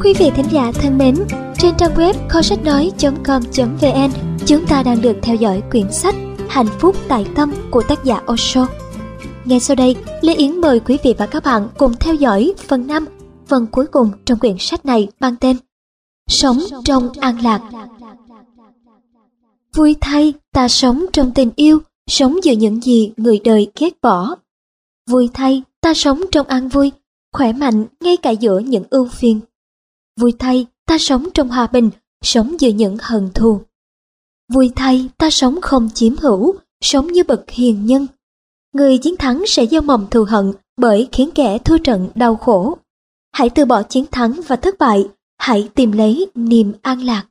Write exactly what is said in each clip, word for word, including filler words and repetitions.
Quý vị thính giả thân mến, trên trang web kho sách nói chấm com chấm vn, chúng ta đang được theo dõi quyển sách Hạnh phúc tại tâm của tác giả Osho. Ngay sau đây, Lê Yến mời quý vị và các bạn cùng theo dõi phần năm, phần cuối cùng trong quyển sách này mang tên Sống trong an lạc. Vui thay, ta sống trong tình yêu, sống giữa những gì người đời ghét bỏ. Vui thay, ta sống trong an vui, khỏe mạnh ngay cả giữa những ưu phiền. Vui thay, ta sống trong hòa bình, sống giữa những hận thù. Vui thay, ta sống không chiếm hữu, sống như bậc hiền nhân. Người chiến thắng sẽ gieo mầm thù hận bởi khiến kẻ thua trận đau khổ. Hãy từ bỏ chiến thắng và thất bại, hãy tìm lấy niềm an lạc.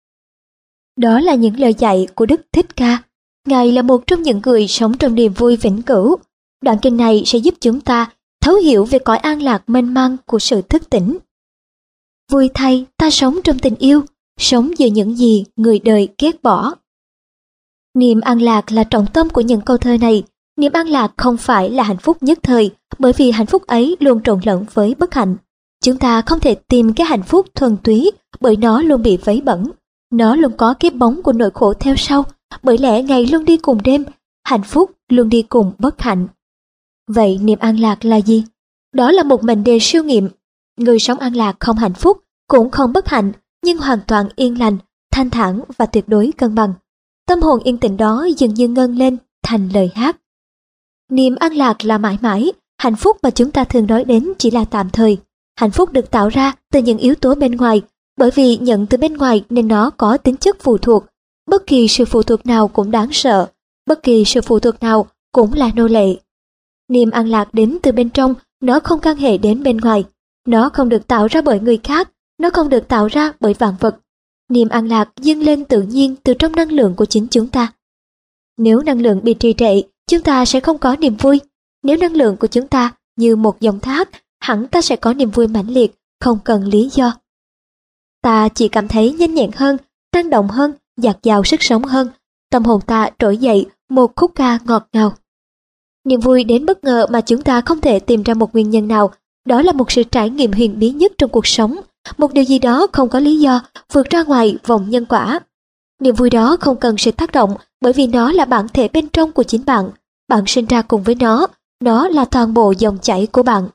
Đó là những lời dạy của Đức Thích Ca. Ngài là một trong những người sống trong niềm vui vĩnh cửu. Đoạn kinh này sẽ giúp chúng ta thấu hiểu về cõi an lạc mênh mang của sự thức tỉnh. Vui thay, ta sống trong tình yêu, sống giữa những gì người đời ghét bỏ. Niềm an lạc là trọng tâm của những câu thơ này. Niềm an lạc không phải là hạnh phúc nhất thời, bởi vì hạnh phúc ấy luôn trộn lẫn với bất hạnh. Chúng ta không thể tìm cái hạnh phúc thuần túy, bởi nó luôn bị vấy bẩn. Nó luôn có cái bóng của nỗi khổ theo sau, bởi lẽ ngày luôn đi cùng đêm, hạnh phúc luôn đi cùng bất hạnh. Vậy niềm an lạc là gì? Đó là một mệnh đề siêu nghiệm. Người sống an lạc không hạnh phúc, cũng không bất hạnh, nhưng hoàn toàn yên lành, thanh thản và tuyệt đối cân bằng. Tâm hồn yên tĩnh đó dường như ngân lên thành lời hát. Niềm an lạc là mãi mãi, hạnh phúc mà chúng ta thường nói đến chỉ là tạm thời. Hạnh phúc được tạo ra từ những yếu tố bên ngoài, bởi vì nhận từ bên ngoài nên nó có tính chất phụ thuộc. Bất kỳ sự phụ thuộc nào cũng đáng sợ, bất kỳ sự phụ thuộc nào cũng là nô lệ. Niềm an lạc đến từ bên trong, nó không can hệ đến bên ngoài. Nó không được tạo ra bởi người khác, nó không được tạo ra bởi vạn vật. Niềm an lạc dâng lên tự nhiên từ trong năng lượng của chính chúng ta. Nếu năng lượng bị trì trệ, chúng ta sẽ không có niềm vui. Nếu năng lượng của chúng ta như một dòng thác, hẳn ta sẽ có niềm vui mãnh liệt, không cần lý do. Ta chỉ cảm thấy nhanh nhẹn hơn, năng động hơn, dạt dào sức sống hơn. Tâm hồn ta trỗi dậy một khúc ca ngọt ngào. Niềm vui đến bất ngờ mà chúng ta không thể tìm ra một nguyên nhân nào. Đó là một sự trải nghiệm huyền bí nhất trong cuộc sống, một điều gì đó không có lý do, vượt ra ngoài vòng nhân quả. Niềm vui đó không cần sự tác động, bởi vì nó là bản thể bên trong của chính bạn. Bạn sinh ra cùng với nó, nó là toàn bộ dòng chảy của bạn.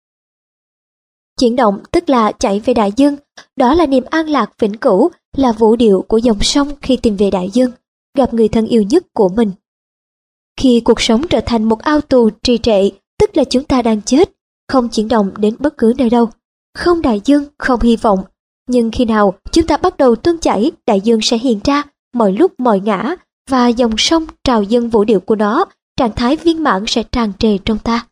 Chuyển động tức là chảy về đại dương, đó là niềm an lạc vĩnh cửu, là vũ điệu của dòng sông khi tìm về đại dương, gặp người thân yêu nhất của mình. Khi cuộc sống trở thành một ao tù trì trệ, tức là chúng ta đang chết, không chuyển động đến bất cứ nơi đâu, không đại dương, không hy vọng. Nhưng khi nào chúng ta bắt đầu tuôn chảy, đại dương sẽ hiện ra mọi lúc mọi ngã, và dòng sông trào dâng vũ điệu của nó, trạng thái viên mãn sẽ tràn trề trong ta.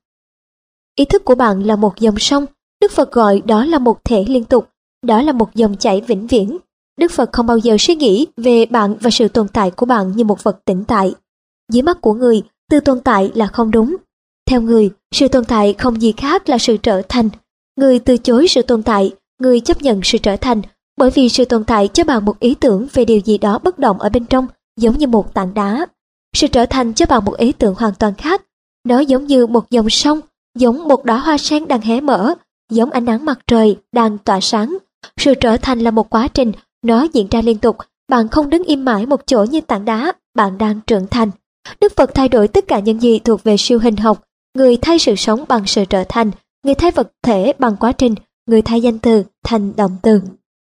Ý thức của bạn là một dòng sông, Đức Phật gọi đó là một thể liên tục, đó là một dòng chảy vĩnh viễn. Đức Phật không bao giờ suy nghĩ về bạn và sự tồn tại của bạn như một vật tĩnh tại. Dưới mắt của người, từ tồn tại là không đúng. Theo người, sự tồn tại không gì khác là sự trở thành. Người từ chối sự tồn tại, người chấp nhận sự trở thành, bởi vì sự tồn tại cho bạn một ý tưởng về điều gì đó bất động ở bên trong, giống như một tảng đá. Sự trở thành cho bạn một ý tưởng hoàn toàn khác. Nó giống như một dòng sông, giống một đóa hoa sen đang hé mở, giống ánh nắng mặt trời đang tỏa sáng. Sự trở thành là một quá trình, nó diễn ra liên tục. Bạn không đứng im mãi một chỗ như tảng đá, bạn đang trưởng thành. Đức Phật thay đổi tất cả những gì thuộc về siêu hình học. Người thay sự sống bằng sự trở thành, người thay vật thể bằng quá trình, người thay danh từ thành động từ.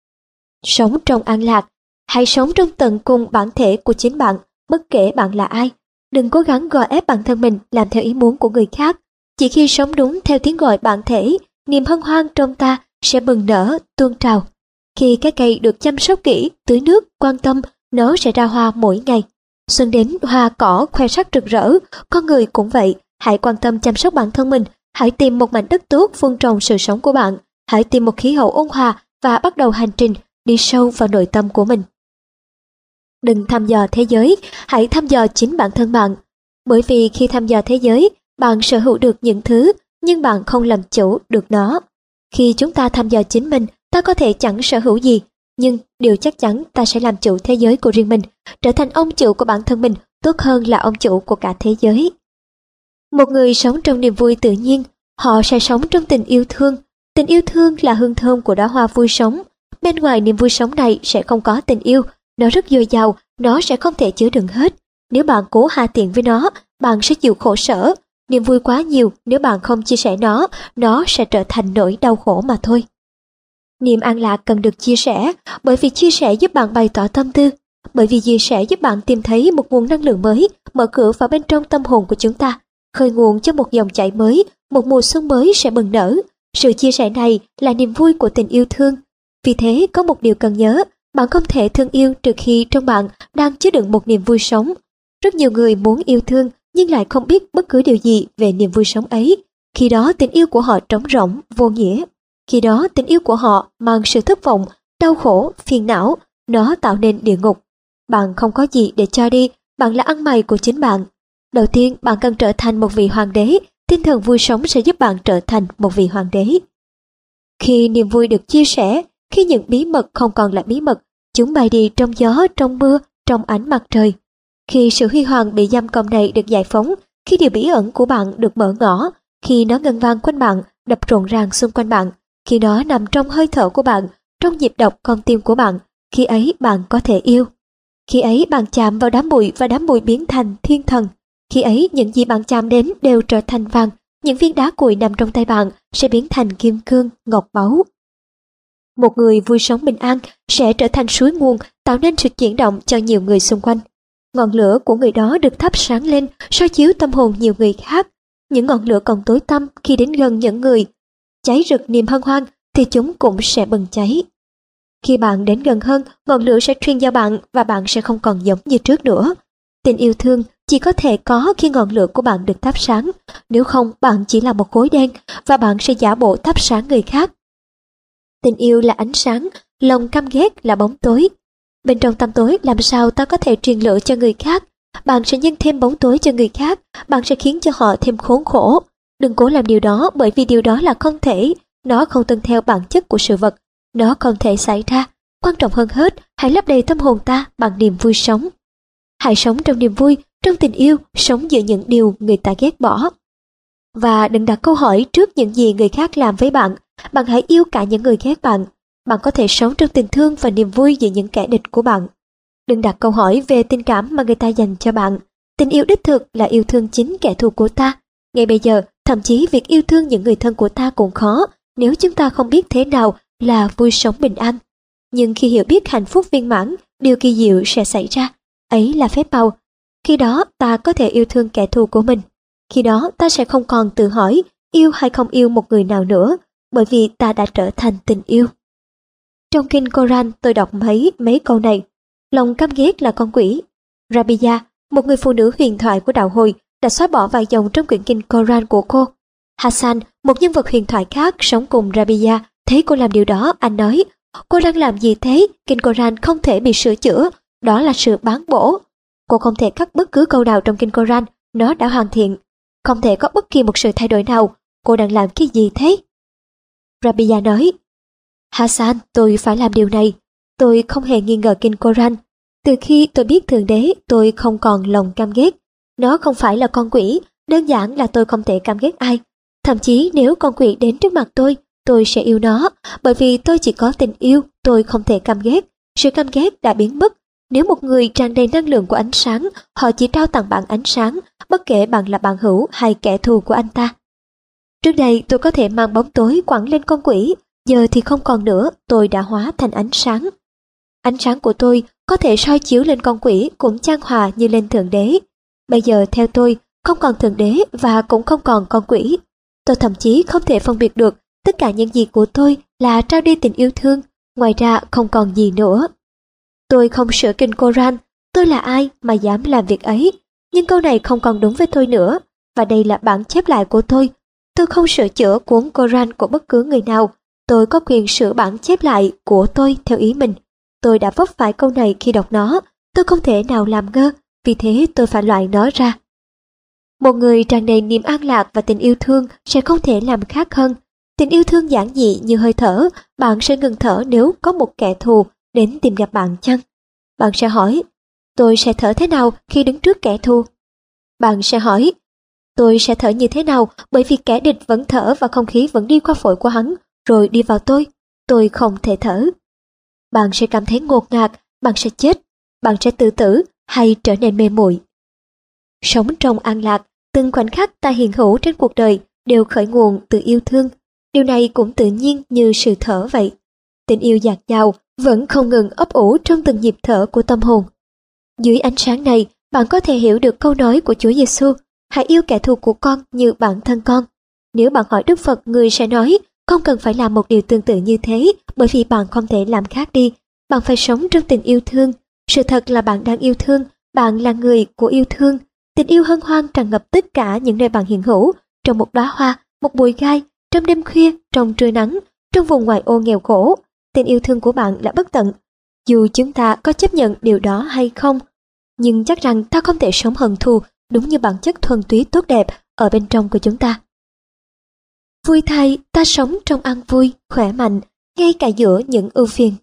Sống trong an lạc, hãy sống trong tận cùng bản thể của chính bạn, bất kể bạn là ai. Đừng cố gắng gò ép bản thân mình làm theo ý muốn của người khác. Chỉ khi sống đúng theo tiếng gọi bản thể, niềm hân hoan trong ta sẽ bừng nở, tuôn trào. Khi cái cây được chăm sóc kỹ, tưới nước, quan tâm, nó sẽ ra hoa mỗi ngày. Xuân đến hoa cỏ khoe sắc rực rỡ, con người cũng vậy. Hãy quan tâm chăm sóc bản thân mình, hãy tìm một mảnh đất tốt vun trồng sự sống của bạn, hãy tìm một khí hậu ôn hòa và bắt đầu hành trình đi sâu vào nội tâm của mình. Đừng thăm dò thế giới, hãy thăm dò chính bản thân bạn. Bởi vì khi thăm dò thế giới, bạn sở hữu được những thứ, nhưng bạn không làm chủ được nó. Khi chúng ta thăm dò chính mình, ta có thể chẳng sở hữu gì, nhưng điều chắc chắn ta sẽ làm chủ thế giới của riêng mình, trở thành ông chủ của bản thân mình, tốt hơn là ông chủ của cả thế giới. Một người sống trong niềm vui tự nhiên, họ sẽ sống trong tình yêu thương, Tình yêu thương là hương thơm của đóa hoa vui sống. Bên ngoài niềm vui sống này sẽ không có tình yêu, nó rất dồi dào, nó sẽ không thể chứa đựng hết. Nếu bạn cố hạ tiện với nó, bạn sẽ chịu khổ sở. Niềm vui quá nhiều, nếu bạn không chia sẻ nó, nó sẽ trở thành nỗi đau khổ mà thôi. Niềm an lạc cần được chia sẻ, bởi vì chia sẻ giúp bạn bày tỏ tâm tư, bởi vì chia sẻ giúp bạn tìm thấy một nguồn năng lượng mới, mở cửa vào bên trong tâm hồn của chúng ta, khơi nguồn cho một dòng chảy mới, một mùa xuân mới sẽ bừng nở. Sự chia sẻ này là niềm vui của tình yêu thương. Vì thế có một điều cần nhớ, bạn không thể thương yêu trừ khi trong bạn đang chứa đựng một niềm vui sống. Rất nhiều người muốn yêu thương nhưng lại không biết bất cứ điều gì về niềm vui sống ấy. Khi đó tình yêu của họ trống rỗng, vô nghĩa. Khi đó tình yêu của họ mang sự thất vọng, đau khổ, phiền não, nó tạo nên địa ngục. Bạn không có gì để cho đi, bạn là ăn mày của chính bạn. Đầu tiên, bạn cần trở thành một vị hoàng đế, tinh thần vui sống sẽ giúp bạn trở thành một vị hoàng đế. Khi niềm vui được chia sẻ, khi những bí mật không còn là bí mật, chúng bay đi trong gió, trong mưa, trong ánh mặt trời. Khi sự huy hoàng bị giam cầm này được giải phóng, khi điều bí ẩn của bạn được mở ngỏ, khi nó ngân vang quanh bạn, đập rộn ràng xung quanh bạn, khi nó nằm trong hơi thở của bạn, trong nhịp đập con tim của bạn, khi ấy bạn có thể yêu. Khi ấy bạn chạm vào đám bụi và đám bụi biến thành thiên thần. Khi ấy những gì bạn chạm đến đều trở thành vàng, những viên đá cuội nằm trong tay bạn sẽ biến thành kim cương, ngọc báu. Một người vui sống bình an sẽ trở thành suối nguồn, tạo nên sự chuyển động cho nhiều người xung quanh. Ngọn lửa của người đó được thắp sáng lên, soi chiếu tâm hồn nhiều người khác. Những ngọn lửa còn tối tăm khi đến gần những người cháy rực niềm hân hoan thì chúng cũng sẽ bừng cháy. Khi bạn đến gần hơn, ngọn lửa sẽ truyền vào bạn và bạn sẽ không còn giống như trước nữa. Tình yêu thương chỉ có thể có khi ngọn lửa của bạn được thắp sáng, nếu không bạn chỉ là một khối đen và bạn sẽ giả bộ thắp sáng người khác. Tình yêu là ánh sáng, lòng căm ghét là bóng tối. Bên trong tăm tối làm sao ta có thể truyền lửa cho người khác? Bạn sẽ nhân thêm bóng tối cho người khác, bạn sẽ khiến cho họ thêm khốn khổ. Đừng cố làm điều đó bởi vì điều đó là không thể, nó không tuân theo bản chất của sự vật, nó không thể xảy ra. Quan trọng hơn hết, hãy lấp đầy tâm hồn ta bằng niềm vui sống. Hãy sống trong niềm vui, trong tình yêu, sống giữa những điều người ta ghét bỏ. Và đừng đặt câu hỏi trước những gì người khác làm với bạn, bạn hãy yêu cả những người ghét bạn. Bạn có thể sống trong tình thương và niềm vui giữa những kẻ địch của bạn. Đừng đặt câu hỏi về tình cảm mà người ta dành cho bạn. Tình yêu đích thực là yêu thương chính kẻ thù của ta. Ngay bây giờ, thậm chí việc yêu thương những người thân của ta cũng khó nếu chúng ta không biết thế nào là vui sống bình an. Nhưng khi hiểu biết hạnh phúc viên mãn, điều kỳ diệu sẽ xảy ra. Ấy là phép màu. Khi đó ta có thể yêu thương kẻ thù của mình. Khi đó ta sẽ không còn tự hỏi yêu hay không yêu một người nào nữa, bởi vì ta đã trở thành tình yêu. Trong kinh Koran tôi đọc mấy mấy câu này. Lòng căm ghét là con quỷ. Rabia, một người phụ nữ huyền thoại của đạo hồi, đã xóa bỏ vài dòng trong quyển kinh Koran của cô. Hassan, một nhân vật huyền thoại khác sống cùng Rabia, thấy cô làm điều đó, anh nói, cô đang làm gì thế? Kinh Koran không thể bị sửa chữa, đó là sự bán bổ. Cô không thể cắt bất cứ câu nào trong kinh Koran, nó đã hoàn thiện. Không thể có bất kỳ một sự thay đổi nào, cô đang làm cái gì thế? Rabia nói, Hassan, tôi phải làm điều này. Tôi không hề nghi ngờ kinh Koran. Từ khi tôi biết Thượng Đế, tôi không còn lòng căm ghét. Nó không phải là con quỷ, đơn giản là tôi không thể căm ghét ai. Thậm chí nếu con quỷ đến trước mặt tôi, tôi sẽ yêu nó, bởi vì tôi chỉ có tình yêu, tôi không thể căm ghét. Sự căm ghét đã biến mất. Nếu một người tràn đầy năng lượng của ánh sáng, họ chỉ trao tặng bạn ánh sáng, bất kể bạn là bạn hữu hay kẻ thù của anh ta. Trước đây tôi có thể mang bóng tối quẳng lên con quỷ, giờ thì không còn nữa, tôi đã hóa thành ánh sáng. Ánh sáng của tôi có thể soi chiếu lên con quỷ cũng chan hòa như lên Thượng Đế. Bây giờ theo tôi, không còn Thượng Đế và cũng không còn con quỷ. Tôi thậm chí không thể phân biệt được tất cả những gì của tôi là trao đi tình yêu thương, ngoài ra không còn gì nữa. Tôi không sửa kinh Koran, tôi là ai mà dám làm việc ấy, nhưng câu này không còn đúng với tôi nữa, và đây là bản chép lại của tôi. Tôi không sửa chữa cuốn Koran của bất cứ người nào, tôi có quyền sửa bản chép lại của tôi theo ý mình. Tôi đã vấp phải câu này khi đọc nó, tôi không thể nào làm ngơ, vì thế tôi phải loại nó ra. Một người tràn đầy niềm an lạc và tình yêu thương sẽ không thể làm khác hơn. Tình yêu thương giản dị như hơi thở, bạn sẽ ngừng thở nếu có một kẻ thù đến tìm gặp bạn chăng? Bạn sẽ hỏi, tôi sẽ thở thế nào khi đứng trước kẻ thù? Bạn sẽ hỏi, tôi sẽ thở như thế nào bởi vì kẻ địch vẫn thở và không khí vẫn đi qua phổi của hắn, rồi đi vào tôi. Tôi không thể thở. Bạn sẽ cảm thấy ngột ngạt, bạn sẽ chết, bạn sẽ tự tử hay trở nên mê muội. Sống trong an lạc, từng khoảnh khắc ta hiện hữu trên cuộc đời đều khởi nguồn từ yêu thương. Điều này cũng tự nhiên như sự thở vậy. Tình yêu dạt dào vẫn không ngừng ấp ủ trong từng nhịp thở của tâm hồn. Dưới ánh sáng này, bạn có thể hiểu được câu nói của Chúa Giêsu: hãy yêu kẻ thù của con như bản thân con. Nếu bạn hỏi Đức Phật, người sẽ nói không cần phải làm một điều tương tự như thế, bởi vì bạn không thể làm khác đi. Bạn phải sống trong tình yêu thương. Sự thật là bạn đang yêu thương, bạn là người của yêu thương. Tình yêu hân hoan tràn ngập tất cả những nơi bạn hiện hữu, trong một đóa hoa, một bụi gai, trong đêm khuya, trong trưa nắng, trong vùng ngoại ô nghèo khổ. Tình yêu thương của bạn là bất tận. Dù chúng ta có chấp nhận điều đó hay không, nhưng chắc rằng ta không thể sống hận thù đúng như bản chất thuần túy tốt đẹp ở bên trong của chúng ta. Vui thay, ta sống trong an vui, khỏe mạnh, ngay cả giữa những ưu phiền.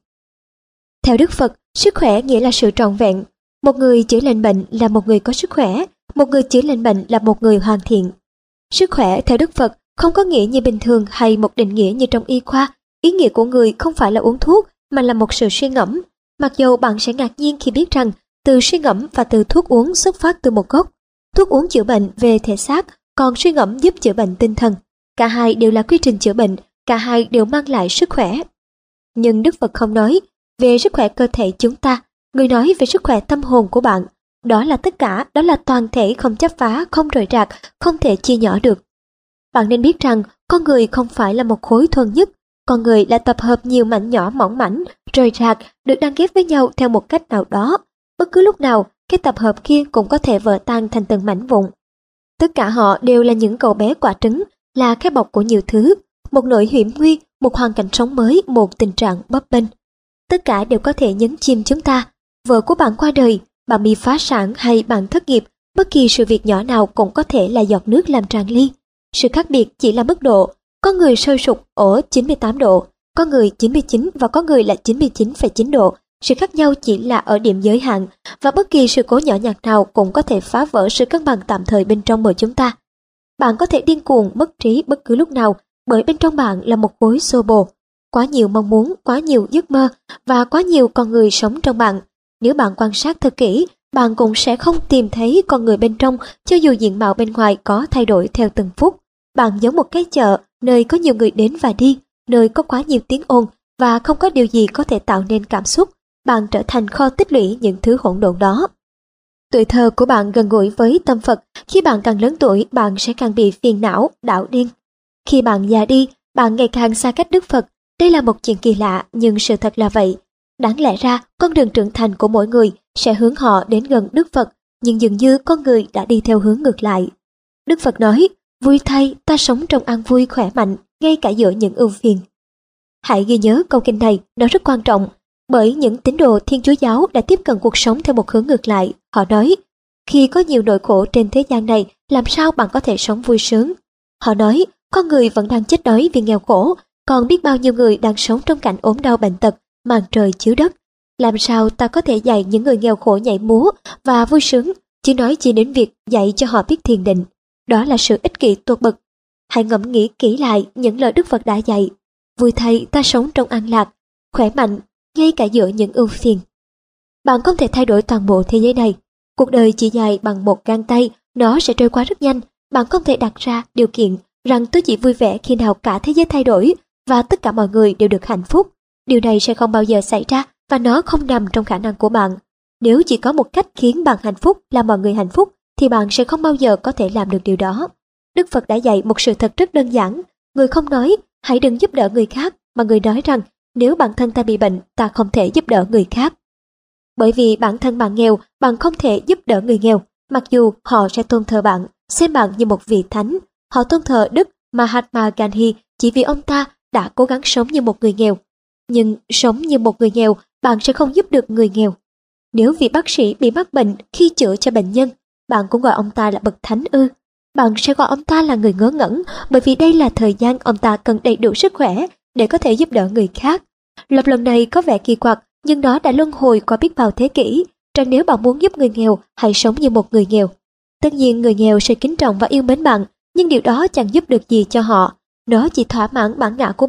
Theo Đức Phật, sức khỏe nghĩa là sự trọn vẹn. Một người chữa lành bệnh là một người có sức khỏe, một người chữa lành bệnh là một người hoàn thiện. Sức khỏe theo Đức Phật không có nghĩa như bình thường hay một định nghĩa như trong y khoa. Ý nghĩa của người không phải là uống thuốc mà là một sự suy ngẫm. Mặc dù bạn sẽ ngạc nhiên khi biết rằng từ suy ngẫm và từ thuốc uống xuất phát từ một gốc. Thuốc uống chữa bệnh về thể xác, còn suy ngẫm giúp chữa bệnh tinh thần. Cả hai đều là quy trình chữa bệnh, cả hai đều mang lại sức khỏe. Nhưng Đức Phật không nói về sức khỏe cơ thể chúng ta, người nói về sức khỏe tâm hồn của bạn. Đó là tất cả, đó là toàn thể, không chấp phá, không rời rạc, không thể chia nhỏ được. Bạn nên biết rằng con người không phải là một khối thuần nhất, con người là tập hợp nhiều mảnh nhỏ mỏng mảnh, rời rạc, được đan ghép với nhau theo một cách nào đó. Bất cứ lúc nào, cái tập hợp kia cũng có thể vỡ tan thành từng mảnh vụn. Tất cả họ đều là những cậu bé quả trứng, là cái bọc của nhiều thứ, một nỗi hiểm nguy, một hoàn cảnh sống mới, một tình trạng bấp bênh. Tất cả đều có thể nhấn chìm chúng ta. Vợ của bạn qua đời, bạn bị phá sản hay bạn thất nghiệp, bất kỳ sự việc nhỏ nào cũng có thể là giọt nước làm tràn ly. Sự khác biệt chỉ là mức độ. Có người sôi sục ở chín mươi tám độ, có người chín mươi chín và có người là chín mươi chín phẩy chín độ. Sự khác nhau chỉ là ở điểm giới hạn, và bất kỳ sự cố nhỏ nhặt nào cũng có thể phá vỡ sự cân bằng tạm thời bên trong của chúng ta. Bạn có thể điên cuồng, mất trí bất cứ lúc nào, bởi bên trong bạn là một khối xô bồ. Quá nhiều mong muốn, quá nhiều giấc mơ, và quá nhiều con người sống trong bạn. Nếu bạn quan sát thật kỹ, bạn cũng sẽ không tìm thấy con người bên trong, cho dù diện mạo bên ngoài có thay đổi theo từng phút. Bạn giống một cái chợ, nơi có nhiều người đến và đi, nơi có quá nhiều tiếng ồn, và không có điều gì có thể tạo nên cảm xúc. Bạn trở thành kho tích lũy những thứ hỗn độn đó. Tuổi thơ của bạn gần gũi với tâm Phật. Khi bạn càng lớn tuổi, bạn sẽ càng bị phiền não, đảo điên. Khi bạn già đi, bạn ngày càng xa cách Đức Phật. Đây là một chuyện kỳ lạ, nhưng sự thật là vậy. Đáng lẽ ra, con đường trưởng thành của mỗi người sẽ hướng họ đến gần Đức Phật, nhưng dường như con người đã đi theo hướng ngược lại. Đức Phật nói, vui thay, ta sống trong an vui khỏe mạnh, ngay cả giữa những ưu phiền. Hãy ghi nhớ câu kinh này, nó rất quan trọng. Bởi những tín đồ Thiên Chúa giáo đã tiếp cận cuộc sống theo một hướng ngược lại. Họ nói, khi có nhiều nỗi khổ trên thế gian này, làm sao bạn có thể sống vui sướng? Họ nói, con người vẫn đang chết đói vì nghèo khổ, còn biết bao nhiêu người đang sống trong cảnh ốm đau bệnh tật, màn trời chiếu đất. Làm sao ta có thể dạy những người nghèo khổ nhảy múa và vui sướng, chứ nói chỉ đến việc dạy cho họ biết thiền định. Đó là sự ích kỷ tột bậc. Hãy ngẫm nghĩ kỹ lại những lời Đức Phật đã dạy. Vui thay, ta sống trong an lạc, khỏe mạnh, ngay cả giữa những ưu phiền. Bạn không thể thay đổi toàn bộ thế giới này. Cuộc đời chỉ dài bằng một gang tay, nó sẽ trôi qua rất nhanh. Bạn không thể đặt ra điều kiện rằng tôi chỉ vui vẻ khi nào cả thế giới thay đổi và tất cả mọi người đều được hạnh phúc. Điều này sẽ không bao giờ xảy ra và nó không nằm trong khả năng của bạn. Nếu chỉ có một cách khiến bạn hạnh phúc là mọi người hạnh phúc, thì bạn sẽ không bao giờ có thể làm được điều đó. Đức Phật đã dạy một sự thật rất đơn giản. Người không nói, hãy đừng giúp đỡ người khác, mà người nói rằng, nếu bản thân ta bị bệnh, ta không thể giúp đỡ người khác. Bởi vì bản thân bạn nghèo, bạn không thể giúp đỡ người nghèo, mặc dù họ sẽ tôn thờ bạn, xem bạn như một vị thánh. Họ tôn thờ Đức Mahatma Gandhi chỉ vì ông ta đã cố gắng sống như một người nghèo. Nhưng sống như một người nghèo, bạn sẽ không giúp được người nghèo. Nếu vị bác sĩ bị mắc bệnh khi chữa cho bệnh nhân, bạn cũng gọi ông ta là bậc thánh ư? Bạn sẽ gọi ông ta là người ngớ ngẩn, bởi vì đây là thời gian ông ta cần đầy đủ sức khỏe để có thể giúp đỡ người khác. Lập luận này có vẻ kỳ quặc, nhưng nó đã luân hồi qua biết bao thế kỷ, rằng nếu bạn muốn giúp người nghèo, hãy sống như một người nghèo. Tất nhiên người nghèo sẽ kính trọng và yêu mến bạn, nhưng điều đó chẳng giúp được gì cho họ. Nó chỉ thỏa mãn bản ngã của bạn,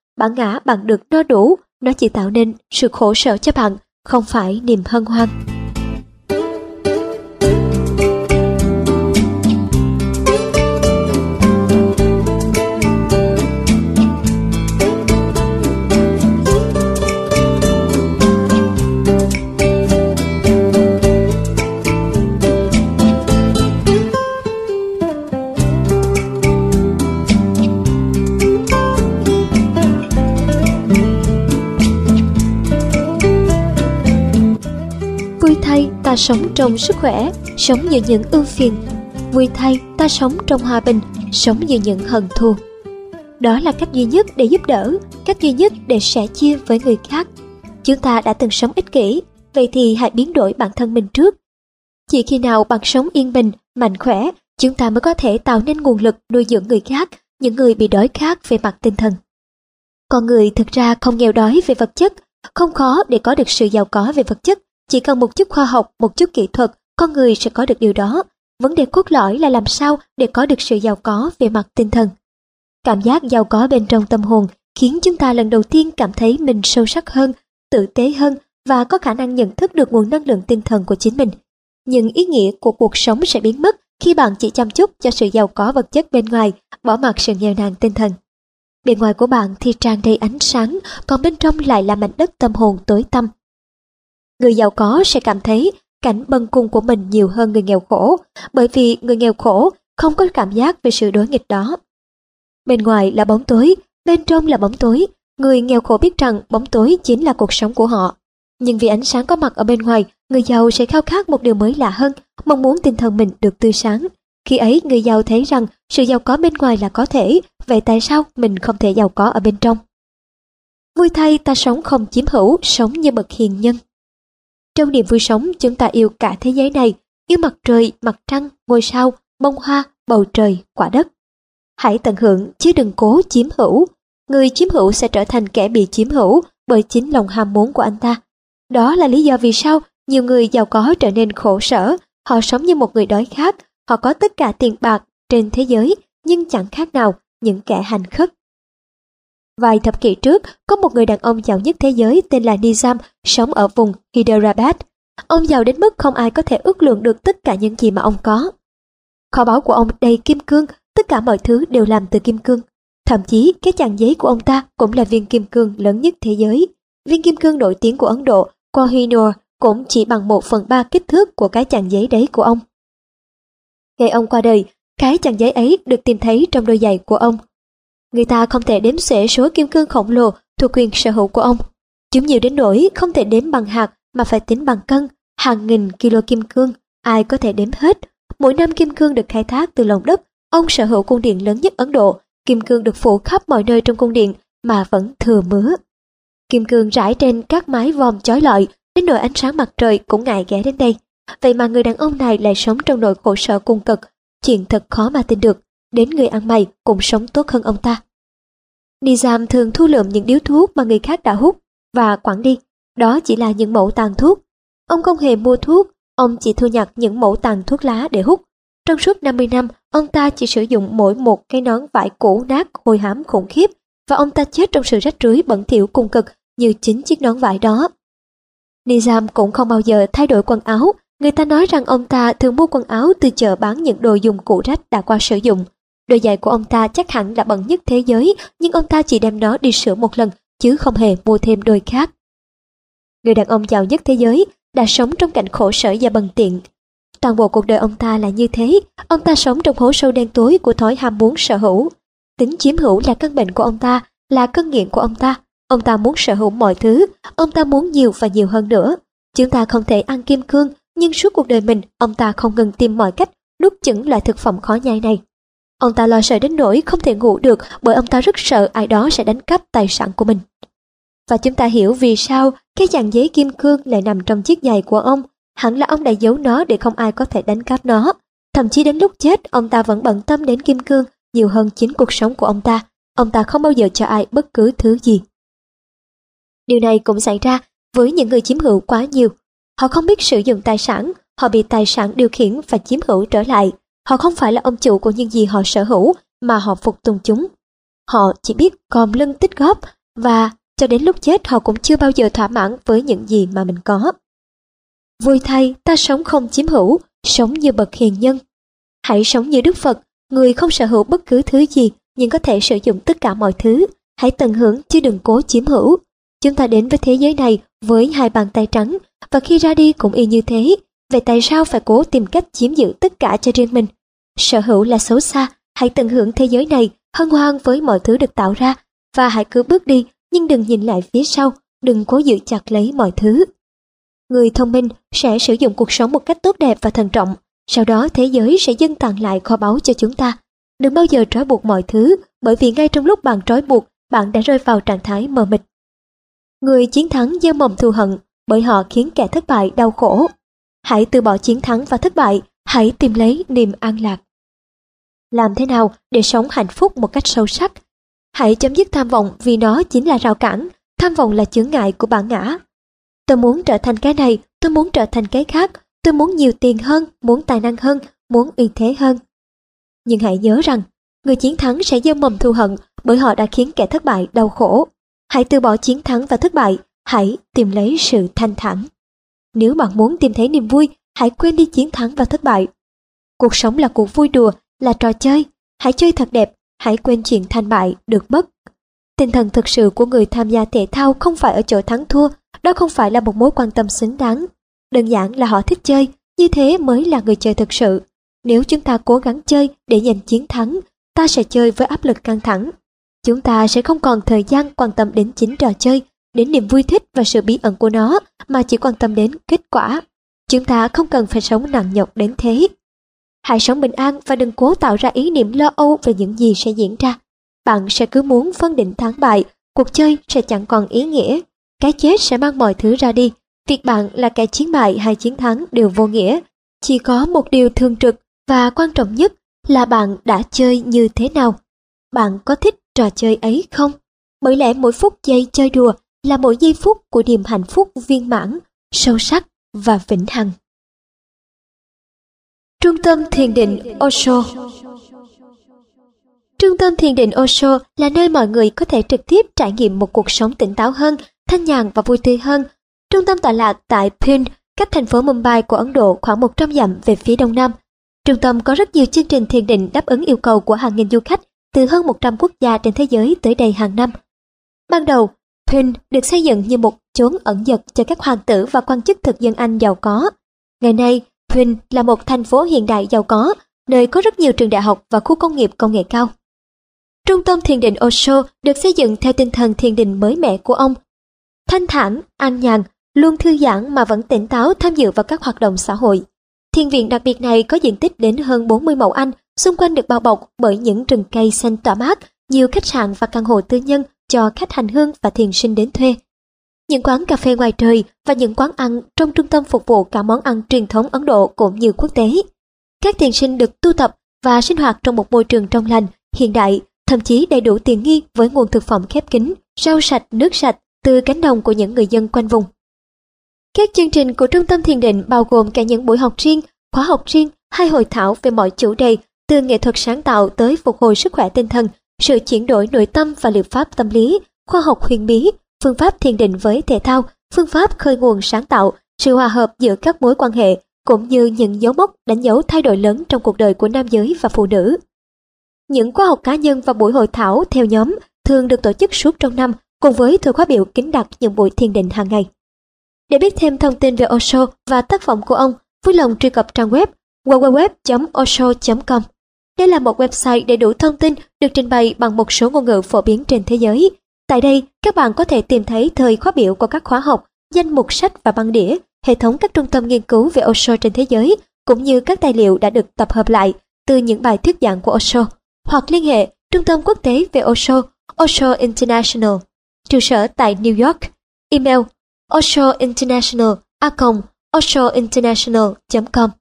Bản ngã bạn được no đủ, nó chỉ tạo nên sự khổ sở cho bạn, không phải niềm hân hoan. Ta sống trong sức khỏe, sống giữa những ưu phiền. Vui thay, ta sống trong hòa bình, sống giữa những hận thù. Đó là cách duy nhất để giúp đỡ, cách duy nhất để sẻ chia với người khác. Chúng ta đã từng sống ích kỷ, vậy thì hãy biến đổi bản thân mình trước. Chỉ khi nào bạn sống yên bình, mạnh khỏe, chúng ta mới có thể tạo nên nguồn lực nuôi dưỡng người khác, những người bị đói khát về mặt tinh thần. Con người thực ra không nghèo đói về vật chất, không khó để có được sự giàu có về vật chất. Chỉ cần một chút khoa học, một chút kỹ thuật, con người sẽ có được điều đó. Vấn đề cốt lõi là làm sao để có được sự giàu có về mặt tinh thần. Cảm giác giàu có bên trong tâm hồn khiến chúng ta lần đầu tiên cảm thấy mình sâu sắc hơn, tử tế hơn và có khả năng nhận thức được nguồn năng lượng tinh thần của chính mình. Nhưng ý nghĩa của cuộc sống sẽ biến mất khi bạn chỉ chăm chút cho sự giàu có vật chất bên ngoài, bỏ mặc sự nghèo nàn tinh thần. Bên ngoài của bạn thì tràn đầy ánh sáng, còn bên trong lại là mảnh đất tâm hồn tối tăm. Người giàu có sẽ cảm thấy cảnh bần cùng của mình nhiều hơn người nghèo khổ, bởi vì người nghèo khổ không có cảm giác về sự đối nghịch đó. Bên ngoài là bóng tối, bên trong là bóng tối. Người nghèo khổ biết rằng bóng tối chính là cuộc sống của họ. Nhưng vì ánh sáng có mặt ở bên ngoài, người giàu sẽ khao khát một điều mới lạ hơn, mong muốn tinh thần mình được tươi sáng. Khi ấy người giàu thấy rằng sự giàu có bên ngoài là có thể, vậy tại sao mình không thể giàu có ở bên trong? Vui thay, ta sống không chiếm hữu, sống như bậc hiền nhân. Trong niềm vui sống, chúng ta yêu cả thế giới này, yêu mặt trời, mặt trăng, ngôi sao, bông hoa, bầu trời, quả đất. Hãy tận hưởng chứ đừng cố chiếm hữu. Người chiếm hữu sẽ trở thành kẻ bị chiếm hữu bởi chính lòng ham muốn của anh ta. Đó là lý do vì sao nhiều người giàu có trở nên khổ sở. Họ sống như một người đói khát, họ có tất cả tiền bạc trên thế giới nhưng chẳng khác nào những kẻ hành khất. Vài thập kỷ trước, có một người đàn ông giàu nhất thế giới tên là Nizam sống ở vùng Hyderabad. Ông giàu đến mức không ai có thể ước lượng được tất cả những gì mà ông có. Kho báu của ông đầy kim cương, tất cả mọi thứ đều làm từ kim cương. Thậm chí cái chàng giấy của ông ta cũng là viên kim cương lớn nhất thế giới. Viên kim cương nổi tiếng của Ấn Độ, Kohinoor, cũng chỉ bằng một phần ba kích thước của cái chàng giấy đấy của ông. Ngày ông qua đời, cái chàng giấy ấy được tìm thấy trong đôi giày của ông. Người ta không thể đếm xuể số kim cương khổng lồ thuộc quyền sở hữu của ông. Chúng nhiều đến nỗi không thể đếm bằng hạt mà phải tính bằng cân, hàng nghìn kilo kim cương, ai có thể đếm hết. Mỗi năm kim cương được khai thác từ lòng đất, ông sở hữu cung điện lớn nhất Ấn Độ. Kim cương được phủ khắp mọi nơi trong cung điện mà vẫn thừa mứa. Kim cương rải trên các mái vòm chói lọi, đến nỗi ánh sáng mặt trời cũng ngại ghé đến đây. Vậy mà người đàn ông này lại sống trong nỗi khổ sở cùng cực, chuyện thật khó mà tin được. Đến người ăn mày cũng sống tốt hơn ông ta. Nizam thường thu lượm những điếu thuốc mà người khác đã hút và quẳng đi. Đó chỉ là những mẩu tàn thuốc. Ông không hề mua thuốc, ông chỉ thu nhặt những mẩu tàn thuốc lá để hút. Trong suốt năm mươi năm, ông ta chỉ sử dụng mỗi một cái nón vải cũ nát hôi hám khủng khiếp, và ông ta chết trong sự rách rưới bẩn thỉu cùng cực như chính chiếc nón vải đó. Nizam cũng không bao giờ thay đổi quần áo. Người ta nói rằng ông ta thường mua quần áo từ chợ bán những đồ dùng cũ rách đã qua sử dụng. Đôi giày của ông ta chắc hẳn là bẩn nhất thế giới, nhưng ông ta chỉ đem nó đi sửa một lần, chứ không hề mua thêm đôi khác. Người đàn ông giàu nhất thế giới đã sống trong cảnh khổ sở và bần tiện. Toàn bộ cuộc đời ông ta là như thế, ông ta sống trong hố sâu đen tối của thói ham muốn sở hữu. Tính chiếm hữu là căn bệnh của ông ta, là cơn nghiện của ông ta. Ông ta muốn sở hữu mọi thứ, ông ta muốn nhiều và nhiều hơn nữa. Chúng ta không thể ăn kim cương, nhưng suốt cuộc đời mình, ông ta không ngừng tìm mọi cách nuốt chửng loại thực phẩm khó nhai này. Ông ta lo sợ đến nỗi không thể ngủ được bởi ông ta rất sợ ai đó sẽ đánh cắp tài sản của mình. Và chúng ta hiểu vì sao cái chàng giấy kim cương lại nằm trong chiếc giày của ông. Hẳn là ông đã giấu nó để không ai có thể đánh cắp nó. Thậm chí đến lúc chết, ông ta vẫn bận tâm đến kim cương nhiều hơn chính cuộc sống của ông ta. Ông ta không bao giờ cho ai bất cứ thứ gì. Điều này cũng xảy ra với những người chiếm hữu quá nhiều. Họ không biết sử dụng tài sản, họ bị tài sản điều khiển và chiếm hữu trở lại. Họ không phải là ông chủ của những gì họ sở hữu, mà họ phục tùng chúng. Họ chỉ biết còm lưng tích góp, và cho đến lúc chết họ cũng chưa bao giờ thỏa mãn với những gì mà mình có. Vui thay, ta sống không chiếm hữu, sống như bậc hiền nhân. Hãy sống như Đức Phật, người không sở hữu bất cứ thứ gì nhưng có thể sử dụng tất cả mọi thứ. Hãy tận hưởng chứ đừng cố chiếm hữu. Chúng ta đến với thế giới này với hai bàn tay trắng, và khi ra đi cũng y như thế. Vậy tại sao phải cố tìm cách chiếm giữ tất cả cho riêng mình? Sở hữu là xấu xa. Hãy tận hưởng thế giới này, hân hoan với mọi thứ được tạo ra, và hãy cứ bước đi, nhưng đừng nhìn lại phía sau, đừng cố giữ chặt lấy mọi thứ. Người thông minh sẽ sử dụng cuộc sống một cách tốt đẹp và thận trọng, sau đó thế giới sẽ dâng tặng lại kho báu cho chúng ta. Đừng bao giờ trói buộc mọi thứ, bởi vì ngay trong lúc bạn trói buộc, bạn đã rơi vào trạng thái mờ mịt. Người chiến thắng gieo mầm thù hận, bởi họ khiến kẻ thất bại đau khổ. Hãy từ bỏ chiến thắng và thất bại, hãy tìm lấy niềm an lạc. Làm thế nào để sống hạnh phúc một cách sâu sắc? Hãy chấm dứt tham vọng, vì nó chính là rào cản. Tham vọng là chướng ngại của bản ngã. Tôi muốn trở thành cái này, tôi muốn trở thành cái khác, tôi muốn nhiều tiền hơn, muốn tài năng hơn, muốn uy thế hơn. Nhưng hãy nhớ rằng, người chiến thắng sẽ gieo mầm thù hận, bởi họ đã khiến kẻ thất bại đau khổ. Hãy từ bỏ chiến thắng và thất bại, hãy tìm lấy sự thanh thản. Nếu bạn muốn tìm thấy niềm vui, hãy quên đi chiến thắng và thất bại. Cuộc sống là cuộc vui đùa, là trò chơi. Hãy chơi thật đẹp, hãy quên chuyện thành bại, được mất. Tinh thần thực sự của người tham gia thể thao không phải ở chỗ thắng thua, đó không phải là một mối quan tâm xứng đáng. Đơn giản là họ thích chơi, như thế mới là người chơi thực sự. Nếu chúng ta cố gắng chơi để giành chiến thắng, ta sẽ chơi với áp lực căng thẳng. Chúng ta sẽ không còn thời gian quan tâm đến chính trò chơi, đến niềm vui thích và sự bí ẩn của nó, mà chỉ quan tâm đến kết quả. Chúng ta không cần phải sống nặng nhọc đến thế. Hãy sống bình an và đừng cố tạo ra ý niệm lo âu về những gì sẽ diễn ra. Bạn sẽ cứ muốn phân định thắng bại, cuộc chơi sẽ chẳng còn ý nghĩa. Cái chết sẽ mang mọi thứ ra đi. Việc bạn là kẻ chiến bại hay chiến thắng đều vô nghĩa. Chỉ có một điều thường trực và quan trọng nhất là bạn đã chơi như thế nào. Bạn có thích trò chơi ấy không? Bởi lẽ mỗi phút giây chơi đùa là mỗi giây phút của niềm hạnh phúc viên mãn, sâu sắc và vĩnh hằng. Trung tâm thiền định Osho. Trung tâm thiền định Osho là nơi mọi người có thể trực tiếp trải nghiệm một cuộc sống tỉnh táo hơn, thanh nhàn và vui tươi hơn. Trung tâm tọa lạc tại Pune, cách thành phố Mumbai của Ấn Độ khoảng một trăm dặm về phía đông nam. Trung tâm có rất nhiều chương trình thiền định đáp ứng yêu cầu của hàng nghìn du khách từ hơn một trăm quốc gia trên thế giới tới đây hàng năm. Ban đầu, Pune được xây dựng như một chốn ẩn dật cho các hoàng tử và quan chức thực dân Anh giàu có. Ngày nay, Pune là một thành phố hiện đại giàu có, nơi có rất nhiều trường đại học và khu công nghiệp công nghệ cao. Trung tâm thiền định Osho được xây dựng theo tinh thần thiền định mới mẻ của ông. Thanh thản, an nhàn, luôn thư giãn mà vẫn tỉnh táo tham dự vào các hoạt động xã hội. Thiền viện đặc biệt này có diện tích đến hơn bốn mươi mẫu Anh, xung quanh được bao bọc bởi những rừng cây xanh tỏa mát, nhiều khách sạn và căn hộ tư nhân cho khách hành hương và thiền sinh đến thuê. Những quán cà phê ngoài trời và những quán ăn trong trung tâm phục vụ cả món ăn truyền thống Ấn Độ cũng như quốc tế. Các thiền sinh được tu tập và sinh hoạt trong một môi trường trong lành, hiện đại, thậm chí đầy đủ tiện nghi với nguồn thực phẩm khép kín, rau sạch, nước sạch từ cánh đồng của những người dân quanh vùng. Các chương trình của Trung tâm thiền định bao gồm cả những buổi học riêng, khóa học riêng hay hội thảo về mọi chủ đề, từ nghệ thuật sáng tạo tới phục hồi sức khỏe tinh thần, sự chuyển đổi nội tâm và liệu pháp tâm lý, khoa học huyền bí, phương pháp thiền định với thể thao, phương pháp khơi nguồn sáng tạo, sự hòa hợp giữa các mối quan hệ, cũng như những dấu mốc đánh dấu thay đổi lớn trong cuộc đời của nam giới và phụ nữ. Những khóa học cá nhân và buổi hội thảo theo nhóm thường được tổ chức suốt trong năm, cùng với thư khóa biểu kín đặt những buổi thiền định hàng ngày. Để biết thêm thông tin về Osho và tác phẩm của ông, vui lòng truy cập trang web w w w chấm osho chấm com. Đây là một website đầy đủ thông tin được trình bày bằng một số ngôn ngữ phổ biến trên thế giới. Tại đây, các bạn có thể tìm thấy thời khóa biểu của các khóa học, danh mục sách và băng đĩa, hệ thống các trung tâm nghiên cứu về Osho trên thế giới, cũng như các tài liệu đã được tập hợp lại từ những bài thuyết giảng của Osho. Hoặc liên hệ Trung tâm Quốc tế về Osho, Osho International, trụ sở tại New York, email oshointernational a còng oshointernational chấm com.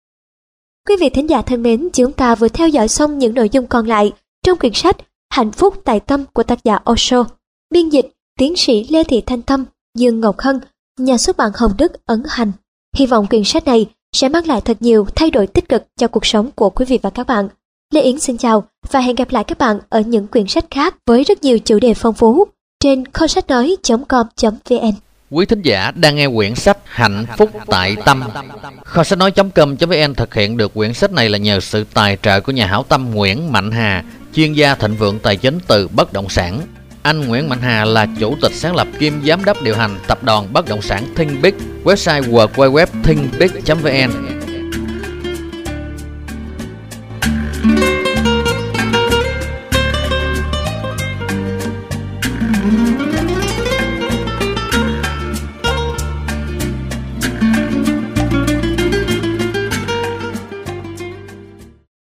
Quý vị thính giả thân mến, chúng ta vừa theo dõi xong những nội dung còn lại trong quyển sách Hạnh phúc tại tâm của tác giả Osho, biên dịch tiến sĩ Lê Thị Thanh Tâm, Dương Ngọc Hân, nhà xuất bản Hồng Đức, Ấn Hành. Hy vọng quyển sách này sẽ mang lại thật nhiều thay đổi tích cực cho cuộc sống của quý vị và các bạn. Lê Yến xin chào và hẹn gặp lại các bạn ở những quyển sách khác với rất nhiều chủ đề phong phú. trên kho sách nói chấm com chấm vn. Quý thính giả đang nghe quyển sách Hạnh Phúc Tại Tâm. Kho sách nói chấm com chấm vn thực hiện được quyển sách này là nhờ sự tài trợ của nhà hảo tâm Nguyễn Mạnh Hà, chuyên gia thịnh vượng tài chính từ bất động sản. Anh Nguyễn Mạnh Hà là chủ tịch sáng lập kiêm giám đốc điều hành tập đoàn bất động sản Think Big, website w w w chấm think big chấm vn.